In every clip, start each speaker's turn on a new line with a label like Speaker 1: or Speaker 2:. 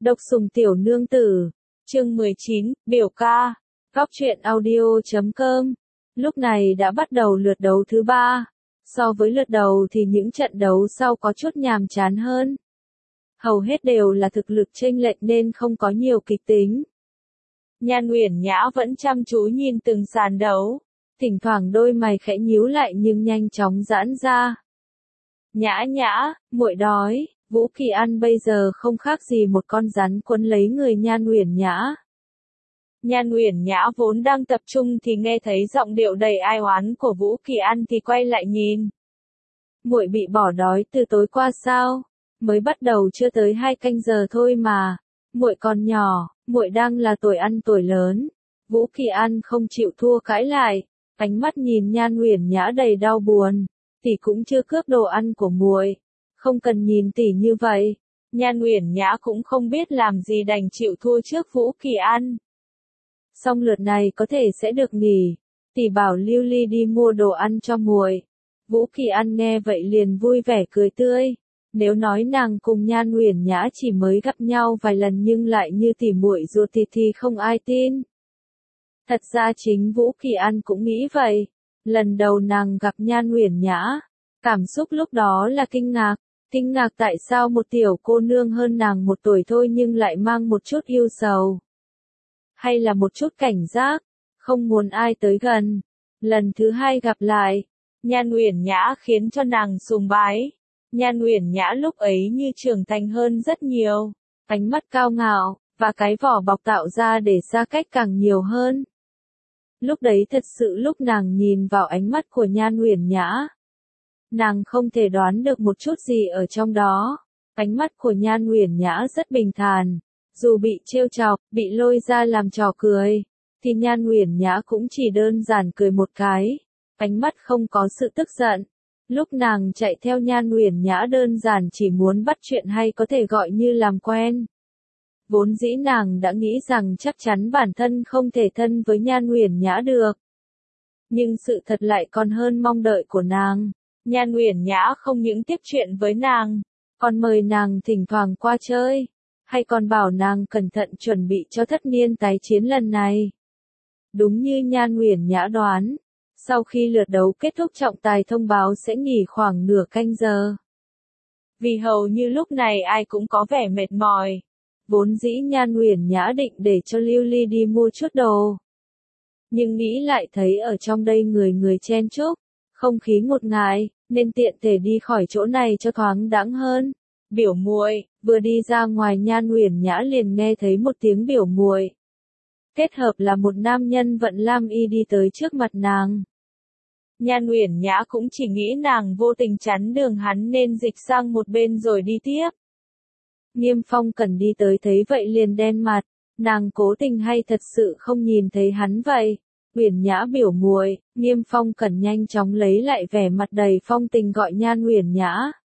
Speaker 1: Độc sủng tiểu nương tử, chương 19, biểu ca, góc truyện audio.com. Lúc này đã bắt đầu lượt đấu thứ 3. So với lượt đầu thì những trận đấu sau có chút nhàm chán hơn. Hầu hết đều là thực lực chênh lệch nên không có nhiều kịch tính. Nhan Uyển Nhã vẫn chăm chú nhìn từng sàn đấu, thỉnh thoảng đôi mày khẽ nhíu lại nhưng nhanh chóng giãn ra. Nhã Nhã, muội đói. Vũ Kỳ An bây giờ không khác gì một con rắn quấn lấy người Nhan Uyển Nhã. Nhan Uyển Nhã vốn đang tập trung thì nghe thấy giọng điệu đầy ai oán của Vũ Kỳ An thì quay lại nhìn. Muội bị bỏ đói từ tối qua sao? Mới bắt đầu chưa tới 2 canh giờ thôi mà. Muội còn nhỏ, muội đang là tuổi ăn tuổi lớn. Vũ Kỳ An không chịu thua cãi lại, ánh mắt nhìn Nhan Uyển Nhã đầy đau buồn. Tỷ cũng chưa cướp đồ ăn của muội. Không cần nhìn tỷ như vậy. Nhan Uyển Nhã cũng không biết làm gì đành chịu thua trước Vũ Kỳ An. Xong lượt này có thể sẽ được nghỉ. Tỷ bảo Lưu Ly đi mua đồ ăn cho muội. Vũ Kỳ An nghe vậy liền vui vẻ cười tươi. Nếu nói nàng cùng Nhan Uyển Nhã chỉ mới gặp nhau vài lần nhưng lại như tỉ muội ruột thịt thì không ai tin. Thật ra chính Vũ Kỳ An cũng nghĩ vậy. Lần đầu nàng gặp Nhan Uyển Nhã, cảm xúc lúc đó là kinh ngạc. Kinh ngạc tại sao một tiểu cô nương hơn nàng 1 tuổi thôi nhưng lại mang một chút yêu sầu. Hay là một chút cảnh giác, không muốn ai tới gần. Lần thứ 2 gặp lại, Nhan Uyển Nhã khiến cho nàng sùng bái. Nhan Uyển Nhã lúc ấy như trưởng thành hơn rất nhiều, ánh mắt cao ngạo, và cái vỏ bọc tạo ra để xa cách càng nhiều hơn. Lúc đấy thật sự lúc nàng nhìn vào ánh mắt của Nhan Uyển Nhã, nàng không thể đoán được một chút gì ở trong đó. Ánh mắt của Nhan Uyển Nhã rất bình thản, dù bị trêu chọc, bị lôi ra làm trò cười, thì Nhan Uyển Nhã cũng chỉ đơn giản cười một cái, ánh mắt không có sự tức giận. Lúc nàng chạy theo Nhan Uyển Nhã đơn giản chỉ muốn bắt chuyện hay có thể gọi như làm quen. Vốn dĩ nàng đã nghĩ rằng chắc chắn bản thân không thể thân với Nhan Uyển Nhã được. Nhưng sự thật lại còn hơn mong đợi của nàng. Nhan Uyển Nhã không những tiếp chuyện với nàng, còn mời nàng thỉnh thoảng qua chơi, hay còn bảo nàng cẩn thận chuẩn bị cho thất niên tái chiến lần này. Đúng như Nhan Uyển Nhã đoán, sau khi lượt đấu kết thúc trọng tài thông báo sẽ nghỉ khoảng nửa canh giờ. Vì hầu như lúc này ai cũng có vẻ mệt mỏi. Vốn dĩ Nhan Uyển Nhã định để cho Lưu Ly đi mua chút đồ. Nhưng nghĩ lại thấy ở trong đây người người chen chúc, không khí ngột ngạt, nên tiện thể đi khỏi chỗ này cho thoáng đãng hơn. Biểu muội, vừa đi ra ngoài Nhan Uyển Nhã liền nghe thấy một tiếng biểu muội. Kết hợp là một nam nhân vận lam y đi tới trước mặt nàng. Nhan Uyển Nhã cũng chỉ nghĩ nàng vô tình chắn đường hắn nên dịch sang một bên rồi đi tiếp. Nghiêm Phong Cần đi tới thấy vậy liền đen mặt, nàng cố tình hay thật sự không nhìn thấy hắn vậy. Uyển Nhã biểu muội, Nghiêm Phong Cần nhanh chóng lấy lại vẻ mặt đầy phong tình gọi Nhan Uyển Nhã.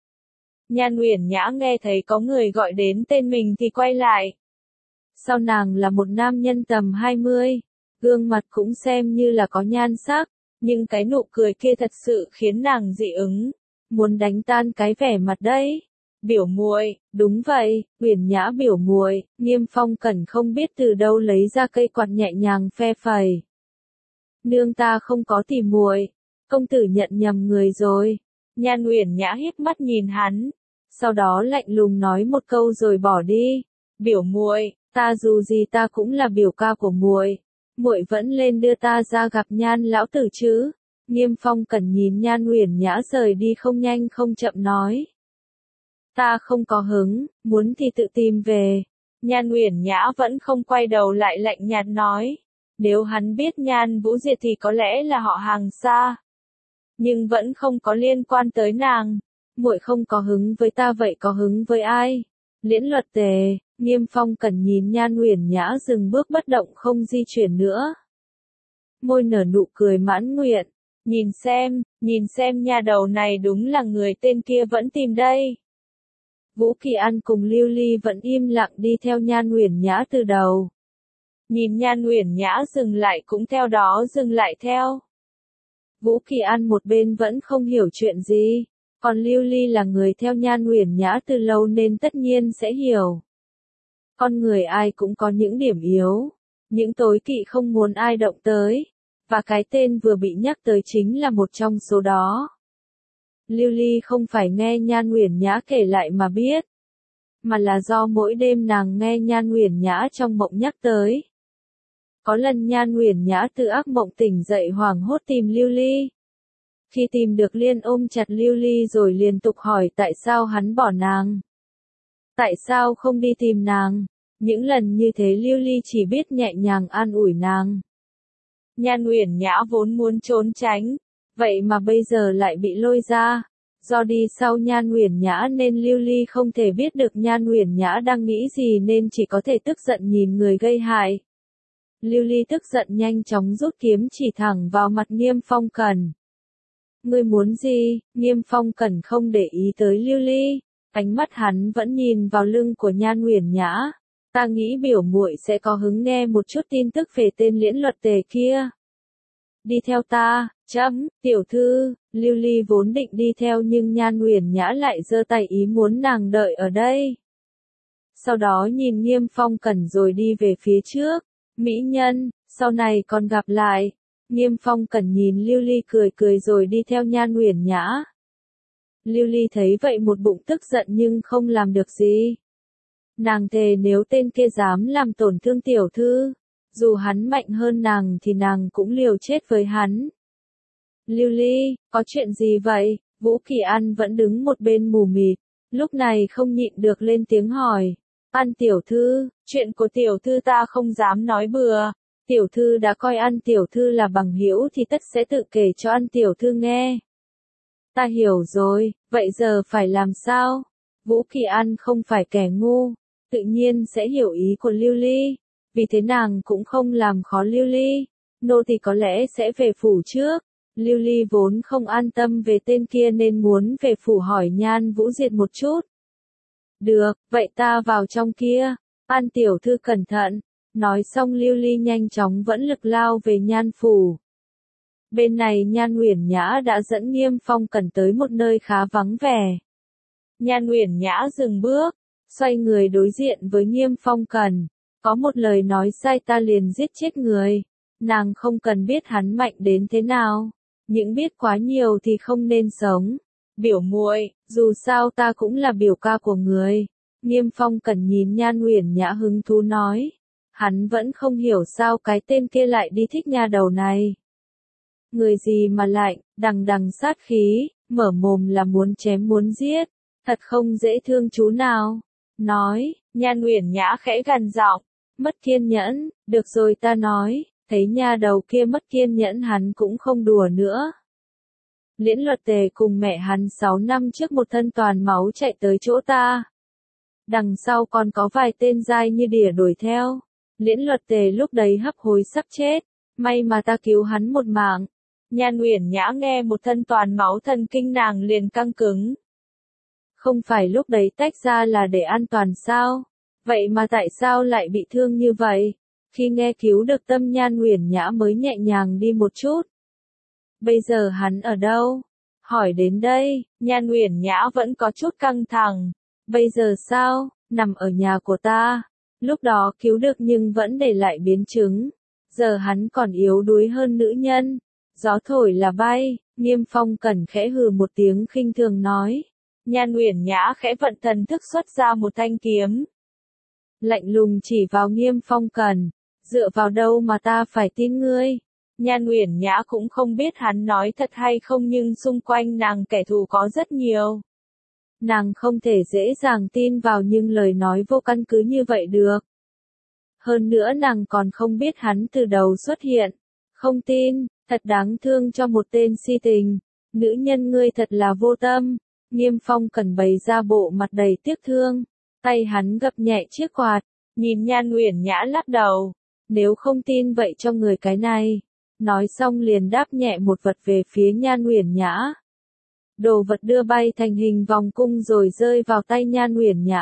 Speaker 1: Nhan Uyển Nhã nghe thấy có người gọi đến tên mình thì quay lại. Sau nàng là một nam nhân tầm 20, gương mặt cũng xem như là có nhan sắc, nhưng cái nụ cười kia thật sự khiến nàng dị ứng, muốn đánh tan cái vẻ mặt đấy. Biểu muội, đúng vậy, Uyển Nhã biểu muội, Nghiêm Phong Cẩn không biết từ đâu lấy ra cây quạt nhẹ nhàng phe phẩy. Nương ta không có tỉ muội, công tử nhận nhầm người rồi. Nhan Uyển Nhã híp mắt nhìn hắn, sau đó lạnh lùng nói một câu rồi bỏ đi. Biểu muội, ta dù gì ta cũng là biểu ca của muội, muội vẫn lên đưa ta ra gặp Nhan lão tử chứ. Nghiêm Phong Cẩn nhìn Nhan Uyển Nhã rời đi không nhanh không chậm nói. Ta không có hứng, muốn thì tự tìm về. Nhan Uyển Nhã vẫn không quay đầu lại lạnh nhạt nói. Nếu hắn biết Nhan Vũ Diệt thì có lẽ là họ hàng xa. Nhưng vẫn không có liên quan tới nàng. Muội không có hứng với ta vậy có hứng với ai? Liễn Luật Tề, Nghiêm Phong Cẩn nhìn Nhan Uyển Nhã dừng bước bất động không di chuyển nữa. Môi nở nụ cười mãn nguyện. Nhìn xem nhà đầu này đúng là người tên kia vẫn tìm đây. Vũ Kỳ An cùng Lưu Ly vẫn im lặng đi theo Nhan Uyển Nhã từ đầu. Nhìn Nhan Uyển Nhã dừng lại cũng theo đó dừng lại theo. Vũ Kỳ An một bên vẫn không hiểu chuyện gì, còn Lưu Ly là người theo Nhan Uyển Nhã từ lâu nên tất nhiên sẽ hiểu. Con người ai cũng có những điểm yếu, những tối kỵ không muốn ai động tới, và cái tên vừa bị nhắc tới chính là một trong số đó. Lưu Ly không phải nghe Nhan Uyển Nhã kể lại mà biết, mà là do mỗi đêm nàng nghe Nhan Uyển Nhã trong mộng nhắc tới. Có lần Nhan Uyển Nhã từ ác mộng tỉnh dậy hoảng hốt tìm Lưu Ly. Khi tìm được liền ôm chặt Lưu Ly rồi liên tục hỏi tại sao hắn bỏ nàng. Tại sao không đi tìm nàng? Những lần như thế Lưu Ly chỉ biết nhẹ nhàng an ủi nàng. Nhan Uyển Nhã vốn muốn trốn tránh, vậy mà bây giờ lại bị lôi ra. Do đi sau Nhan Uyển Nhã nên Lưu Ly không thể biết được Nhan Uyển Nhã đang nghĩ gì nên chỉ có thể tức giận nhìn người gây hại. Lưu Ly tức giận nhanh chóng rút kiếm chỉ thẳng vào mặt Nghiêm Phong Cẩn. Ngươi muốn gì? Nghiêm Phong Cẩn không để ý tới Lưu Ly, ánh mắt hắn vẫn nhìn vào lưng của Nhan Uyển Nhã. Ta nghĩ biểu muội sẽ có hứng nghe một chút tin tức về tên Liễn Luật Tề kia. Đi theo ta, tiểu thư. Lưu Ly vốn định đi theo nhưng Nhan Uyển Nhã lại giơ tay ý muốn nàng đợi ở đây. Sau đó nhìn Nghiêm Phong Cẩn rồi đi về phía trước. Mỹ nhân, sau này còn gặp lại. Nghiêm Phong Cẩn nhìn Lưu Ly cười cười rồi đi theo Nhan Uyển Nhã. Lưu Ly thấy vậy một bụng tức giận nhưng không làm được gì. Nàng thề nếu tên kia dám làm tổn thương tiểu thư, dù hắn mạnh hơn nàng thì nàng cũng liều chết với hắn. Lưu Ly, có chuyện gì vậy? Vũ Kỳ An vẫn đứng một bên mù mịt, lúc này không nhịn được lên tiếng hỏi. An tiểu thư, chuyện của tiểu thư ta không dám nói bừa. Tiểu thư đã coi An tiểu thư là bằng hữu thì tất sẽ tự kể cho An tiểu thư nghe. Ta hiểu rồi, vậy giờ phải làm sao? Vũ Kỳ An không phải kẻ ngu, tự nhiên sẽ hiểu ý của Lưu Ly, vì thế nàng cũng không làm khó Lưu Ly. Nô tỳ có lẽ sẽ về phủ trước. Lưu Ly vốn không an tâm về tên kia nên muốn về phủ hỏi Nhan Vũ Diệt một chút. Được, vậy ta vào trong kia. An tiểu thư cẩn thận. Nói xong Lưu Ly nhanh chóng vẫn lực lao về Nhan phủ. Bên này Nhan Uyển Nhã đã dẫn Nghiêm Phong Cẩn tới một nơi khá vắng vẻ. Nhan Uyển Nhã dừng bước, xoay người đối diện với Nghiêm Phong Cẩn. Có một lời nói sai ta liền giết chết người. Nàng không cần biết hắn mạnh đến thế nào, những biết quá nhiều thì không nên sống. Biểu muội, dù sao ta cũng là biểu ca của người. Nghiêm Phong Cẩn nhìn Nhan Uyển Nhã hứng thú nói. Hắn vẫn không hiểu sao cái tên kia lại đi thích nha đầu này. Người gì mà lạnh, đằng đằng sát khí, mở mồm là muốn chém muốn giết, thật không dễ thương chú nào. Nói, Nhan Uyển Nhã khẽ gằn giọng, mất kiên nhẫn, được rồi ta nói, thấy nha đầu kia mất kiên nhẫn hắn cũng không đùa nữa. Liễn Luật Tề cùng mẹ hắn 6 năm trước một thân toàn máu chạy tới chỗ ta. Đằng sau còn có vài tên dai như đỉa đuổi theo. Liễn Luật Tề lúc đấy hấp hối sắp chết, may mà ta cứu hắn một mạng. Nhan Uyển Nhã nghe một thân toàn máu thần kinh nàng liền căng cứng. Không phải lúc đấy tách ra là để an toàn sao? Vậy mà tại sao lại bị thương như vậy? Khi nghe cứu được tâm Nhan Uyển Nhã mới nhẹ nhàng đi một chút. Bây giờ hắn ở đâu? Hỏi đến đây, Nhan Uyển Nhã vẫn có chút căng thẳng. Bây giờ sao? Nằm ở nhà của ta. Lúc đó cứu được nhưng vẫn để lại biến chứng. Giờ hắn còn yếu đuối hơn nữ nhân. Gió thổi là bay. Nghiêm Phong Cẩn khẽ hừ một tiếng khinh thường nói. Nhan Uyển Nhã khẽ vận thần thức xuất ra một thanh kiếm. Lạnh lùng chỉ vào Nghiêm Phong Cẩn. Dựa vào đâu mà ta phải tin ngươi? Nhan Uyển Nhã cũng không biết hắn nói thật hay không nhưng xung quanh nàng kẻ thù có rất nhiều. Nàng không thể dễ dàng tin vào những lời nói vô căn cứ như vậy được. Hơn nữa nàng còn không biết hắn từ đầu xuất hiện. Không tin, thật đáng thương cho một tên si tình. Nữ nhân ngươi thật là vô tâm. Nghiêm Phong Cẩn bày ra bộ mặt đầy tiếc thương. Tay hắn gập nhẹ chiếc quạt, nhìn Nhan Uyển Nhã lắc đầu. Nếu không tin vậy cho người cái này. Nói xong liền đáp nhẹ một vật về phía Nhan Uyển Nhã. Đồ vật đưa bay thành hình vòng cung rồi rơi vào tay Nhan Uyển Nhã.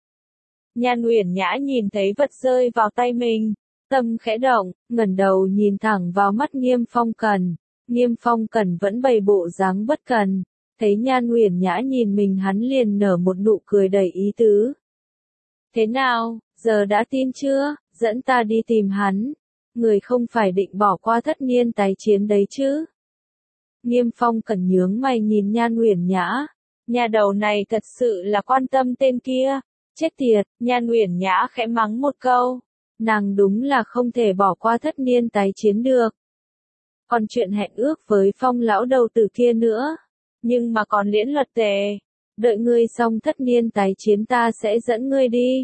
Speaker 1: Nhan Uyển Nhã nhìn thấy vật rơi vào tay mình, tâm khẽ động, ngẩng đầu nhìn thẳng vào mắt Nghiêm Phong Cẩn. Nghiêm Phong Cẩn vẫn bày bộ dáng bất cần, thấy Nhan Uyển Nhã nhìn mình hắn liền nở một nụ cười đầy ý tứ. Thế nào, Giờ đã tin chưa, dẫn ta đi tìm hắn. Người không phải định bỏ qua Thất Niên tái chiến đấy chứ. Nghiêm Phong Cẩn nhướng mày nhìn Nhan Uyển Nhã. Nhà đầu này thật sự là quan tâm tên kia. Chết tiệt, Nhan Uyển Nhã khẽ mắng một câu. Nàng đúng là không thể bỏ qua Thất Niên tái chiến được. Còn chuyện hẹn ước với Phong lão đầu tử kia nữa. Nhưng mà còn Liễn Luật Tề. Đợi ngươi xong Thất Niên tái chiến ta sẽ dẫn ngươi đi.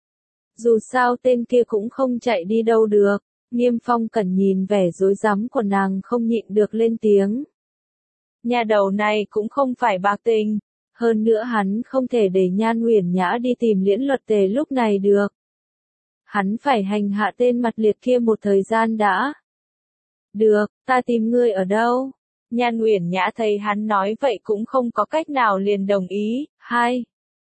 Speaker 1: Dù sao tên kia cũng không chạy đi đâu được. Nghiêm Phong Cẩn nhìn vẻ rối rắm của nàng không nhịn được lên tiếng. Nhà đầu này cũng không phải bạc tình. Hơn nữa hắn không thể để Nhan Uyển Nhã đi tìm Liễn Luật Tề lúc này được. Hắn phải hành hạ tên mặt liệt kia một thời gian đã. Được, ta tìm ngươi ở đâu? Nhan Uyển Nhã thấy hắn nói vậy cũng không có cách nào liền đồng ý. Hai.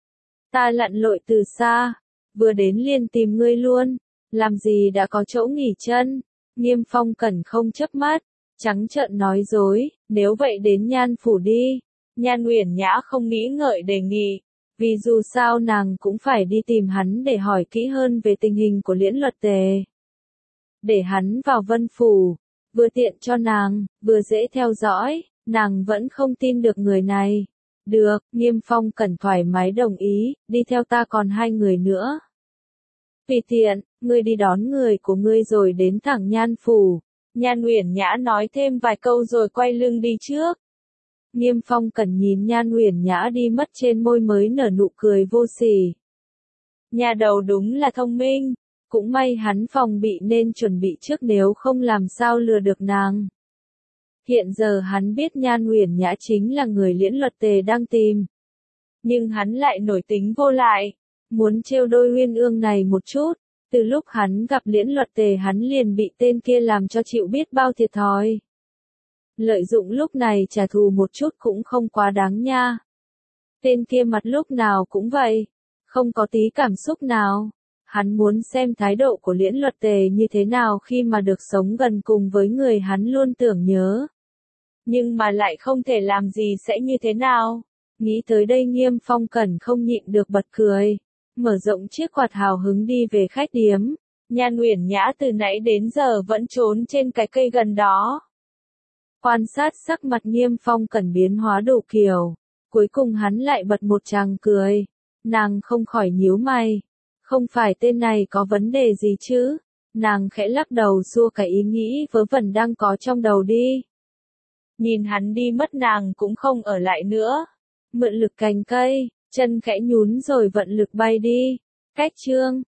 Speaker 1: Ta lặn lội từ xa, vừa đến liền tìm ngươi luôn. Làm gì đã có chỗ nghỉ chân? Nghiêm Phong Cẩn không chớp mắt, trắng trợn nói dối, nếu vậy đến Nhan phủ đi. Nhan Uyển Nhã không nghĩ ngợi đề nghị, vì dù sao nàng cũng phải đi tìm hắn để hỏi kỹ hơn về tình hình của Liễn Luật Tề. Để hắn vào Vân phủ, vừa tiện cho nàng, vừa dễ theo dõi, nàng vẫn không tin được người này. Được, Nghiêm Phong Cẩn thoải mái đồng ý, đi theo ta còn 2 người nữa. Vì tiện, ngươi đi đón người của ngươi rồi đến thẳng Nhan phủ. Nhan Uyển Nhã nói thêm vài câu rồi quay lưng đi trước. Nghiêm Phong Cẩn nhìn Nhan Uyển Nhã đi mất trên môi mới nở nụ cười vô sỉ. Nhà đầu đúng là thông minh, cũng may hắn phòng bị nên chuẩn bị trước nếu không làm sao lừa được nàng. Hiện giờ hắn biết Nhan Uyển Nhã chính là người Liễn Luật Tề đang tìm. Nhưng hắn lại nổi tính vô lại, muốn trêu đôi Uyên Ương này một chút. Từ lúc hắn gặp Liễn Luật Tề hắn liền bị tên kia làm cho chịu biết bao thiệt thòi. Lợi dụng lúc này trả thù một chút cũng không quá đáng nha. Tên kia mặt lúc nào cũng vậy, không có tí cảm xúc nào. Hắn muốn xem thái độ của Liễn Luật Tề như thế nào khi mà được sống gần cùng với người hắn luôn tưởng nhớ. Nhưng mà lại không thể làm gì sẽ như thế nào. Nghĩ tới đây Nghiêm Phong Cẩn không nhịn được bật cười. Mở rộng chiếc quạt hào hứng đi về khách điếm. Nhan Uyển Nhã từ nãy đến giờ vẫn trốn trên cái cây gần đó. Quan sát sắc mặt Nghiêm Phong Cẩn biến hóa đủ kiểu. Cuối cùng hắn lại bật một tràng cười. Nàng không khỏi nhíu mày. Không phải tên này có vấn đề gì chứ? Nàng khẽ lắc đầu xua cái ý nghĩ vớ vẩn đang có trong đầu đi. Nhìn hắn đi mất nàng cũng không ở lại nữa. Mượn lực cành cây, chân khẽ nhún rồi vận lực bay đi. Cách chương